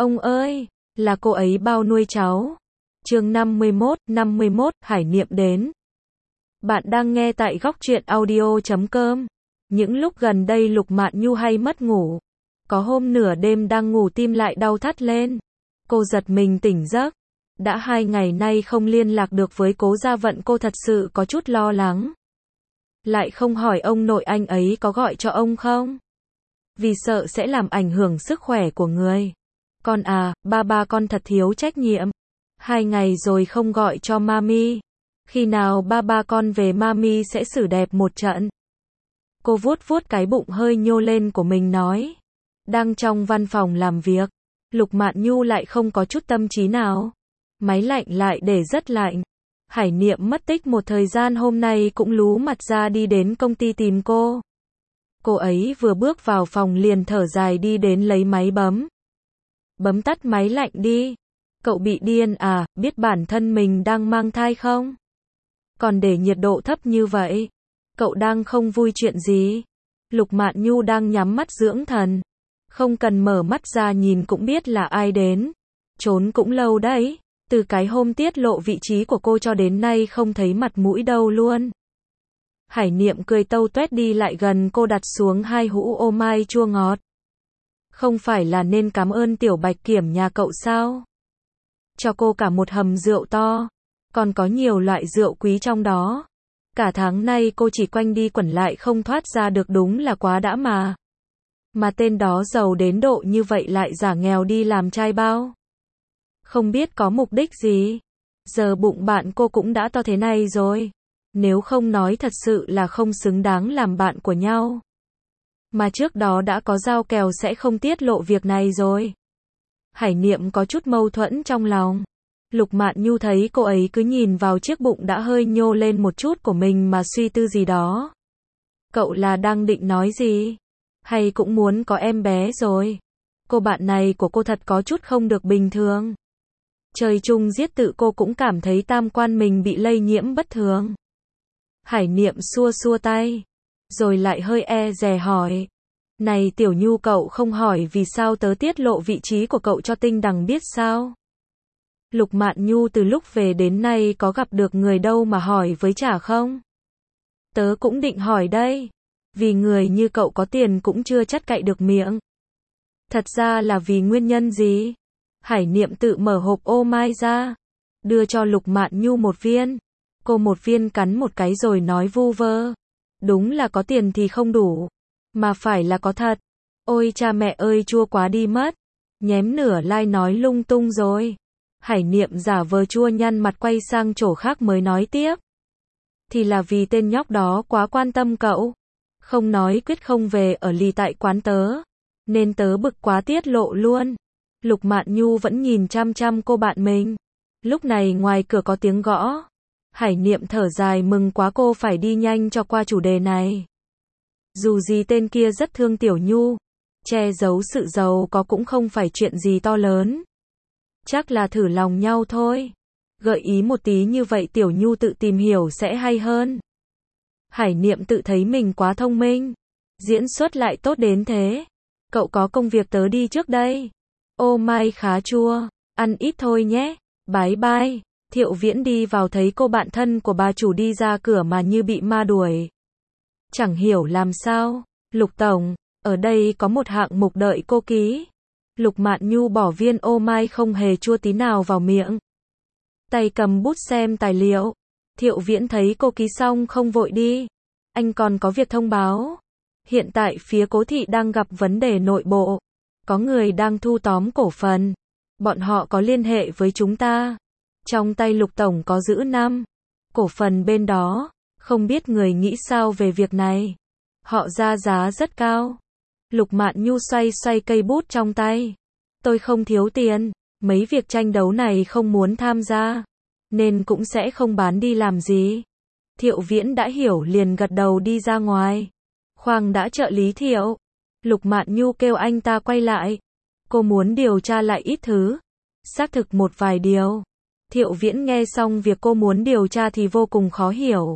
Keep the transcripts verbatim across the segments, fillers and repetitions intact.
Ông ơi, là cô ấy bao nuôi cháu. Chương năm mươi mốt, năm mươi mốt, Hải Niệm đến. Bạn đang nghe tại góc truyện audio chấm com. Những lúc gần đây Lục Mạn Nhu hay mất ngủ. Có hôm nửa đêm đang ngủ tim lại đau thắt lên. Cô giật mình tỉnh giấc. Đã hai ngày nay không liên lạc được với Cố Gia Vận, cô thật sự có chút lo lắng. Lại không hỏi ông nội anh ấy có gọi cho ông không? Vì sợ sẽ làm ảnh hưởng sức khỏe của người. Con à, ba ba con thật thiếu trách nhiệm. Hai ngày rồi không gọi cho mami. Khi nào ba ba con về mami sẽ xử đẹp một trận. Cô vuốt vuốt cái bụng hơi nhô lên của mình nói. Đang trong văn phòng làm việc. Lục Mạn Nhu lại không có chút tâm trí nào. Máy lạnh lại để rất lạnh. Hải Niệm mất tích một thời gian hôm nay cũng lú mặt ra đi đến công ty tìm cô. Cô ấy vừa bước vào phòng liền thở dài đi đến lấy máy bấm. Bấm tắt máy lạnh đi. Cậu bị điên à, biết bản thân mình đang mang thai không? Còn để nhiệt độ thấp như vậy. Cậu đang không vui chuyện gì? Lục Mạn Nhu đang nhắm mắt dưỡng thần. Không cần mở mắt ra nhìn cũng biết là ai đến. Trốn cũng lâu đấy. Từ cái hôm tiết lộ vị trí của cô cho đến nay không thấy mặt mũi đâu luôn. Hải Niệm cười tâu tuét đi lại gần cô, đặt xuống hai hũ ô mai chua ngọt. Không phải là nên cảm ơn tiểu Bạch Kiểm nhà cậu sao? Cho cô cả một hầm rượu to. Còn có nhiều loại rượu quý trong đó. Cả tháng nay cô chỉ quanh đi quẩn lại không thoát ra được, đúng là quá đã mà. Mà tên đó giàu đến độ như vậy lại giả nghèo đi làm trai bao. Không biết có mục đích gì. Giờ bụng bạn cô cũng đã to thế này rồi. Nếu không nói thật sự là không xứng đáng làm bạn của nhau. Mà trước đó đã có giao kèo sẽ không tiết lộ việc này rồi. Hải Niệm có chút mâu thuẫn trong lòng. Lục Mạn Nhu thấy cô ấy cứ nhìn vào chiếc bụng đã hơi nhô lên một chút của mình mà suy tư gì đó. Cậu là đang định nói gì? Hay cũng muốn có em bé rồi? Cô bạn này của cô thật có chút không được bình thường. Trời chung giết tự cô cũng cảm thấy tam quan mình bị lây nhiễm bất thường. Hải Niệm xua xua tay. Rồi lại hơi e dè hỏi. Này Tiểu Nhu, cậu không hỏi vì sao tớ tiết lộ vị trí của cậu cho Tinh Đằng biết sao? Lục Mạn Nhu từ lúc về đến nay có gặp được người đâu mà hỏi với chả không? Tớ cũng định hỏi đây. Vì người như cậu có tiền cũng chưa chắc cậy được miệng. Thật ra là vì nguyên nhân gì? Hải Niệm tự mở hộp ô mai ra. Đưa cho Lục Mạn Nhu một viên. Cô một viên cắn một cái rồi nói vu vơ. Đúng là có tiền thì không đủ. Mà phải là có thật. Ôi cha mẹ ơi, chua quá đi mất. Nhém nửa lai nói lung tung rồi. Hải Niệm giả vờ chua nhăn mặt quay sang chỗ khác mới nói tiếp. Thì là vì tên nhóc đó quá quan tâm cậu. Không nói quyết không về ở lì tại quán tớ. Nên tớ bực quá tiết lộ luôn. Lục Mạn Nhu vẫn nhìn chăm chăm cô bạn mình. Lúc này ngoài cửa có tiếng gõ. Hải Niệm thở dài mừng quá, cô phải đi nhanh cho qua chủ đề này. Dù gì tên kia rất thương Tiểu Nhu. Che giấu sự giàu có cũng không phải chuyện gì to lớn. Chắc là thử lòng nhau thôi. Gợi ý một tí như vậy Tiểu Nhu tự tìm hiểu sẽ hay hơn. Hải Niệm tự thấy mình quá thông minh. Diễn xuất lại tốt đến thế. Cậu có công việc, tớ đi trước đây. Ô mai khá chua. Ăn ít thôi nhé. Bye bye. Thiệu Viễn đi vào thấy cô bạn thân của bà chủ đi ra cửa mà như bị ma đuổi. Chẳng hiểu làm sao. Lục Tổng, ở đây có một hạng mục đợi cô ký. Lục Mạn Nhu bỏ viên ô mai không hề chua tí nào vào miệng. Tay cầm bút xem tài liệu. Thiệu Viễn thấy cô ký xong không vội đi. Anh còn có việc thông báo. Hiện tại phía Cố thị đang gặp vấn đề nội bộ. Có người đang thu tóm cổ phần. Bọn họ có liên hệ với chúng ta. Trong tay Lục Tổng có giữ năm cổ phần bên đó. Không biết người nghĩ sao về việc này. Họ ra giá rất cao. Lục Mạn Nhu xoay xoay cây bút trong tay. Tôi không thiếu tiền. Mấy việc tranh đấu này không muốn tham gia. Nên cũng sẽ không bán đi làm gì. Thiệu Viễn đã hiểu liền gật đầu đi ra ngoài. Khoang đã, trợ lý Thiệu. Lục Mạn Nhu kêu anh ta quay lại. Cô muốn điều tra lại ít thứ. Xác thực một vài điều. Thiệu Viễn nghe xong việc cô muốn điều tra thì vô cùng khó hiểu.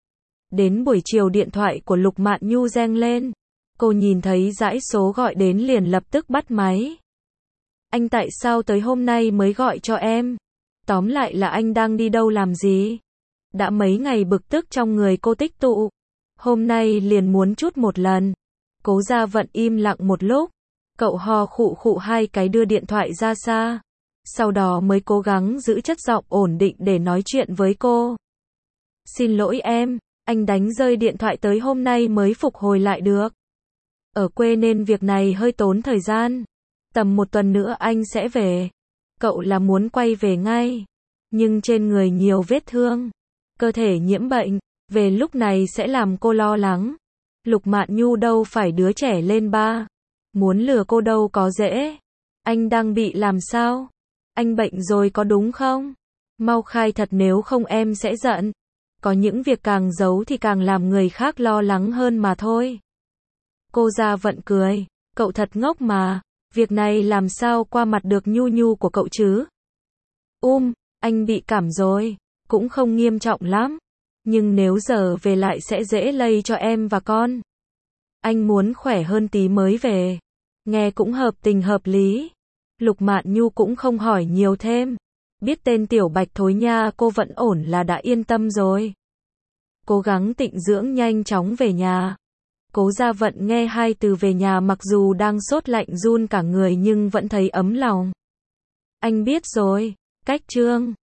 Đến buổi chiều điện thoại của Lục Mạn Nhu reng lên. Cô nhìn thấy dãy số gọi đến liền lập tức bắt máy. Anh tại sao tới hôm nay mới gọi cho em? Tóm lại là anh đang đi đâu làm gì? Đã mấy ngày bực tức trong người cô tích tụ. Hôm nay liền muốn chút một lần. Cố Gia Vận im lặng một lúc. Cậu ho khụ khụ hai cái đưa điện thoại ra xa. Sau đó mới cố gắng giữ chất giọng ổn định để nói chuyện với cô. Xin lỗi em, anh đánh rơi điện thoại tới hôm nay mới phục hồi lại được. Ở quê nên việc này hơi tốn thời gian. Tầm một tuần nữa anh sẽ về. Cậu là muốn quay về ngay. Nhưng trên người nhiều vết thương. Cơ thể nhiễm bệnh. Về lúc này sẽ làm cô lo lắng. Lục Mạn Nhu đâu phải đứa trẻ lên ba. Muốn lừa cô đâu có dễ. Anh đang bị làm sao? Anh bệnh rồi có đúng không? Mau khai thật nếu không em sẽ giận. Có những việc càng giấu thì càng làm người khác lo lắng hơn mà thôi. Cô Gia Vận cười. Cậu thật ngốc mà. Việc này làm sao qua mặt được Nhu Nhu của cậu chứ? Um, anh bị cảm rồi. Cũng không nghiêm trọng lắm. Nhưng nếu giờ về lại sẽ dễ lây cho em và con. Anh muốn khỏe hơn tí mới về. Nghe cũng hợp tình hợp lý. Lục Mạn Nhu cũng không hỏi nhiều thêm. Biết tên tiểu bạch thối nha cô vẫn ổn là đã yên tâm rồi. Cố gắng tịnh dưỡng nhanh chóng về nhà. Cố Gia Vận nghe hai từ về nhà mặc dù đang sốt lạnh run cả người nhưng vẫn thấy ấm lòng. Anh biết rồi, cách chương